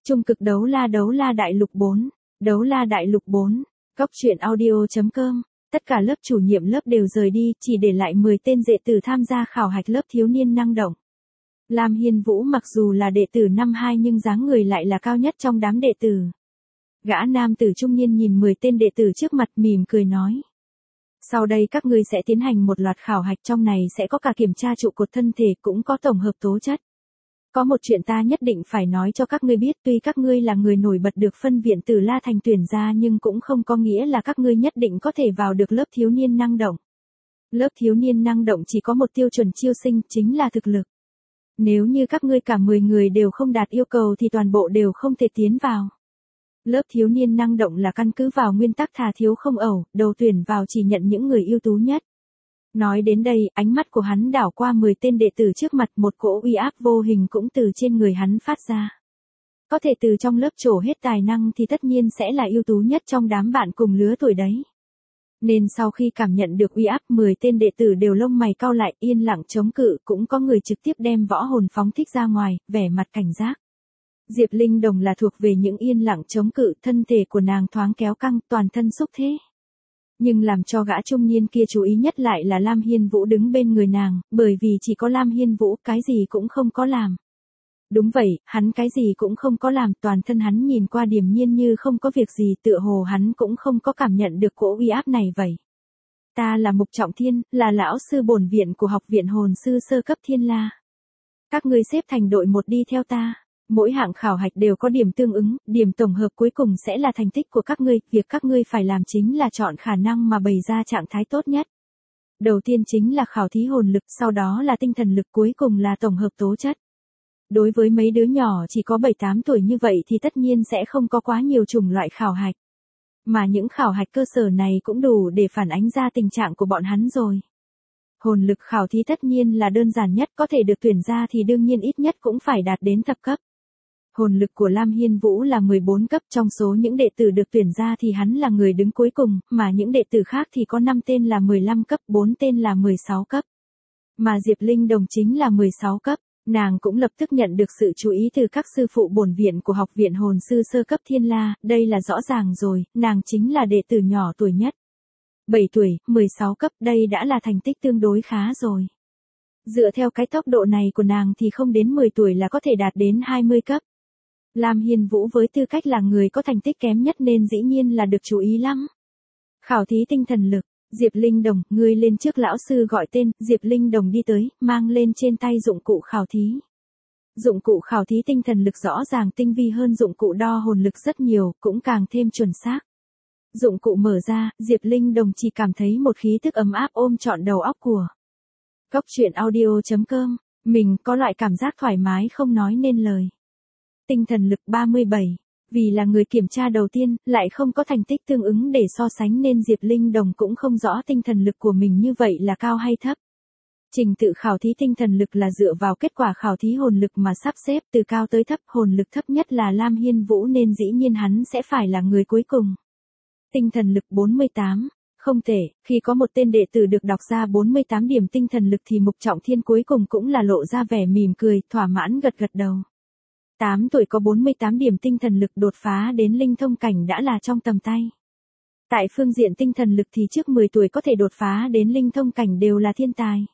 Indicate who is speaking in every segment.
Speaker 1: Trung cực đấu la đại lục 4. Đấu la đại lục 4. Cóc truyện audio.com. Tất cả lớp chủ nhiệm lớp đều rời đi, chỉ để lại 10 tên đệ tử tham gia khảo hạch lớp thiếu niên năng động. Lam Hiên Vũ mặc dù là đệ tử năm 2 nhưng dáng người lại là cao nhất trong đám đệ tử. Gã nam tử trung niên nhìn 10 tên đệ tử trước mặt mỉm cười nói. Sau đây các ngươi sẽ tiến hành một loạt khảo hạch, trong này sẽ có cả kiểm tra trụ cột thân thể cũng có tổng hợp tố chất. Có một chuyện ta nhất định phải nói cho các ngươi biết, tuy các ngươi là người nổi bật được phân viện Tử La Thành tuyển ra nhưng cũng không có nghĩa là các ngươi nhất định có thể vào được lớp thiếu niên năng động. Lớp thiếu niên năng động chỉ có một tiêu chuẩn chiêu sinh, chính là thực lực. Nếu như các ngươi cả 10 người đều không đạt yêu cầu thì toàn bộ đều không thể tiến vào. Lớp thiếu niên năng động là căn cứ vào nguyên tắc thà thiếu không ẩu, đầu tuyển vào chỉ nhận những người ưu tú nhất. Nói đến đây, ánh mắt của hắn đảo qua 10 tên đệ tử trước mặt, một cỗ uy áp vô hình cũng từ trên người hắn phát ra. Có thể từ trong lớp trổ hết tài năng thì tất nhiên sẽ là ưu tú nhất trong đám bạn cùng lứa tuổi đấy. Nên sau khi cảm nhận được uy áp, 10 tên đệ tử đều lông mày cau lại, yên lặng chống cự, cũng có người trực tiếp đem võ hồn phóng thích ra ngoài, vẻ mặt cảnh giác. Diệp Linh Đồng là thuộc về những yên lặng chống cự, thân thể của nàng thoáng kéo căng, toàn thân xúc thế. Nhưng làm cho gã trung niên kia chú ý nhất lại là Lam Hiên Vũ đứng bên người nàng, bởi vì chỉ có Lam Hiên Vũ cái gì cũng không có làm. Đúng vậy, hắn cái gì cũng không có làm, toàn thân hắn nhìn qua điềm nhiên như không có việc gì, tựa hồ hắn cũng không có cảm nhận được cỗ uy áp này vậy. Ta là Mục Trọng Thiên, là lão sư bổn viện của học viện hồn sư sơ cấp Thiên La. Các ngươi xếp thành đội một đi theo ta. Mỗi hạng khảo hạch đều có điểm tương ứng, điểm tổng hợp cuối cùng sẽ là thành tích của các ngươi, việc các ngươi phải làm chính là chọn khả năng mà bày ra trạng thái tốt nhất. Đầu tiên chính là khảo thí hồn lực, sau đó là tinh thần lực, cuối cùng là tổng hợp tố chất. Đối với mấy đứa nhỏ chỉ có 7-8 tuổi như vậy thì tất nhiên sẽ không có quá nhiều chủng loại khảo hạch. Mà những khảo hạch cơ sở này cũng đủ để phản ánh ra tình trạng của bọn hắn rồi. Hồn lực khảo thí tất nhiên là đơn giản nhất, có thể được tuyển ra thì đương nhiên ít nhất cũng phải đạt đến thập cấp. Hồn lực của Lam Hiên Vũ là 14 cấp, trong số những đệ tử được tuyển ra thì hắn là người đứng cuối cùng, mà những đệ tử khác thì có 5 tên là 15 cấp, 4 tên là 16 cấp. Mà Diệp Linh Đồng chính là 16 cấp, nàng cũng lập tức nhận được sự chú ý từ các sư phụ bổn viện của học viện hồn sư sơ cấp Thiên La, đây là rõ ràng rồi, nàng chính là đệ tử nhỏ tuổi nhất. 7 tuổi, 16 cấp, đây đã là thành tích tương đối khá rồi. Dựa theo cái tốc độ này của nàng thì không đến 10 tuổi là có thể đạt đến 20 cấp. Lam Hiên Vũ với tư cách là người có thành tích kém nhất nên dĩ nhiên là được chú ý lắm. Khảo thí tinh thần lực, Diệp Linh Đồng, ngươi lên trước, lão sư gọi tên. Diệp Linh Đồng đi tới, mang lên trên tay dụng cụ khảo thí. Dụng cụ khảo thí tinh thần lực rõ ràng tinh vi hơn dụng cụ đo hồn lực rất nhiều, cũng càng thêm chuẩn xác. Dụng cụ mở ra, Diệp Linh Đồng chỉ cảm thấy một khí thức ấm áp ôm trọn đầu óc của. Cóc truyện audio.com, mình có loại cảm giác thoải mái không nói nên lời. Tinh thần lực 37. Vì là người kiểm tra đầu tiên, lại không có thành tích tương ứng để so sánh nên Diệp Linh Đồng cũng không rõ tinh thần lực của mình như vậy là cao hay thấp. Trình tự khảo thí tinh thần lực là dựa vào kết quả khảo thí hồn lực mà sắp xếp từ cao tới thấp, hồn lực thấp nhất là Lam Hiên Vũ nên dĩ nhiên hắn sẽ phải là người cuối cùng. Tinh thần lực 48. Không thể, khi có một tên đệ tử được đọc ra 48 điểm tinh thần lực thì Mục Trọng Thiên cuối cùng cũng là lộ ra vẻ mỉm cười, thỏa mãn gật gật đầu. 8 tuổi có 48 điểm tinh thần lực, đột phá đến linh thông cảnh đã là trong tầm tay. Tại phương diện tinh thần lực thì trước 10 tuổi có thể đột phá đến linh thông cảnh đều là thiên tài.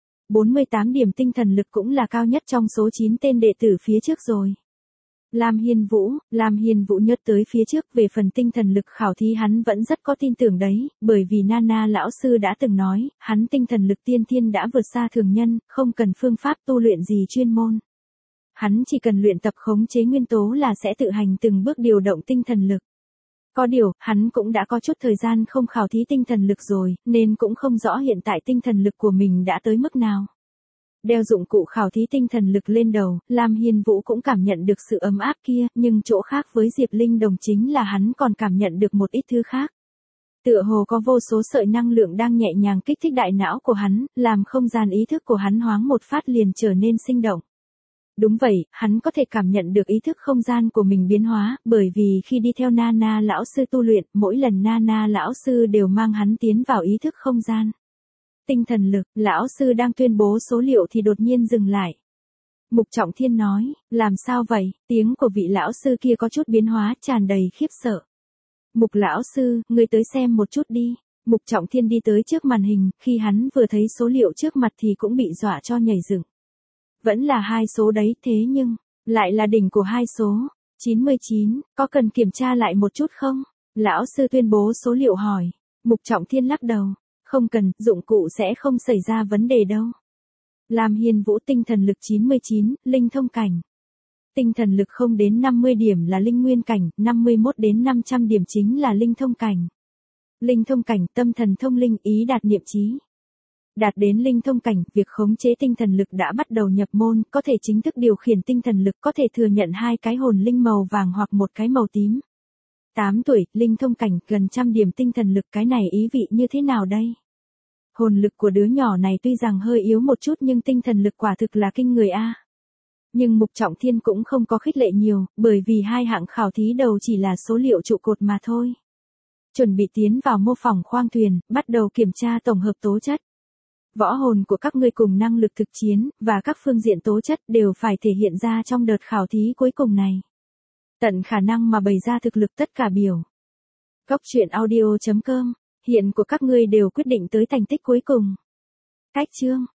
Speaker 1: 48 điểm tinh thần lực cũng là cao nhất trong số 9 tên đệ tử phía trước rồi. Lam Hiên Vũ nhớ tới phía trước về phần tinh thần lực khảo thí hắn vẫn rất có tin tưởng đấy, bởi vì Nana lão sư đã từng nói, hắn tinh thần lực tiên thiên đã vượt xa thường nhân, không cần phương pháp tu luyện gì chuyên môn. Hắn chỉ cần luyện tập khống chế nguyên tố là sẽ tự hành từng bước điều động tinh thần lực. Có điều, hắn cũng đã có chút thời gian không khảo thí tinh thần lực rồi, nên cũng không rõ hiện tại tinh thần lực của mình đã tới mức nào. Đeo dụng cụ khảo thí tinh thần lực lên đầu, Lam Hiên Vũ cũng cảm nhận được sự ấm áp kia, nhưng chỗ khác với Diệp Linh Đồng chính là hắn còn cảm nhận được một ít thứ khác. Tựa hồ có vô số sợi năng lượng đang nhẹ nhàng kích thích đại não của hắn, làm không gian ý thức của hắn hoáng một phát liền trở nên sinh động. Đúng vậy, hắn có thể cảm nhận được ý thức không gian của mình biến hóa, bởi vì khi đi theo Nana lão sư tu luyện, mỗi lần Nana lão sư đều mang hắn tiến vào ý thức không gian. Tinh thần lực, lão sư đang tuyên bố số liệu thì đột nhiên dừng lại. Mục Trọng Thiên nói, làm sao vậy? Tiếng của vị lão sư kia có chút biến hóa, tràn đầy khiếp sợ. Mục lão sư, ngươi tới xem một chút đi. Mục Trọng Thiên đi tới trước màn hình, khi hắn vừa thấy số liệu trước mặt thì cũng bị dọa cho nhảy dựng. Vẫn là 2 số đấy, thế nhưng, lại là đỉnh của 2 số. 99, có cần kiểm tra lại một chút không? Lão sư tuyên bố số liệu hỏi. Mục Trọng Thiên lắc đầu. Không cần, dụng cụ sẽ không xảy ra vấn đề đâu. Lam Hiên Vũ tinh thần lực 99, linh thông cảnh. Tinh thần lực 0 đến 50 điểm là linh nguyên cảnh, 51 đến 500 điểm chính là linh thông cảnh. Linh thông cảnh, tâm thần thông linh, ý đạt niệm trí. Đạt đến linh thông cảnh, việc khống chế tinh thần lực đã bắt đầu nhập môn, có thể chính thức điều khiển tinh thần lực, có thể thừa nhận 2 cái hồn linh màu vàng hoặc 1 cái màu tím. 8 tuổi, linh thông cảnh, gần 100 điểm tinh thần lực, cái này ý vị như thế nào đây? Hồn lực của đứa nhỏ này tuy rằng hơi yếu một chút nhưng tinh thần lực quả thực là kinh người a. Nhưng Mục Trọng Thiên cũng không có khích lệ nhiều, bởi vì 2 hạng khảo thí đầu chỉ là số liệu trụ cột mà thôi. Chuẩn bị tiến vào mô phỏng khoang thuyền, bắt đầu kiểm tra tổng hợp tố chất. Võ hồn của các ngươi cùng năng lực thực chiến, và các phương diện tố chất đều phải thể hiện ra trong đợt khảo thí cuối cùng này. Tận khả năng mà bày ra thực lực tất cả biểu. Góc truyện audio.com, hiện của các ngươi đều quyết định tới thành tích cuối cùng. Cách chương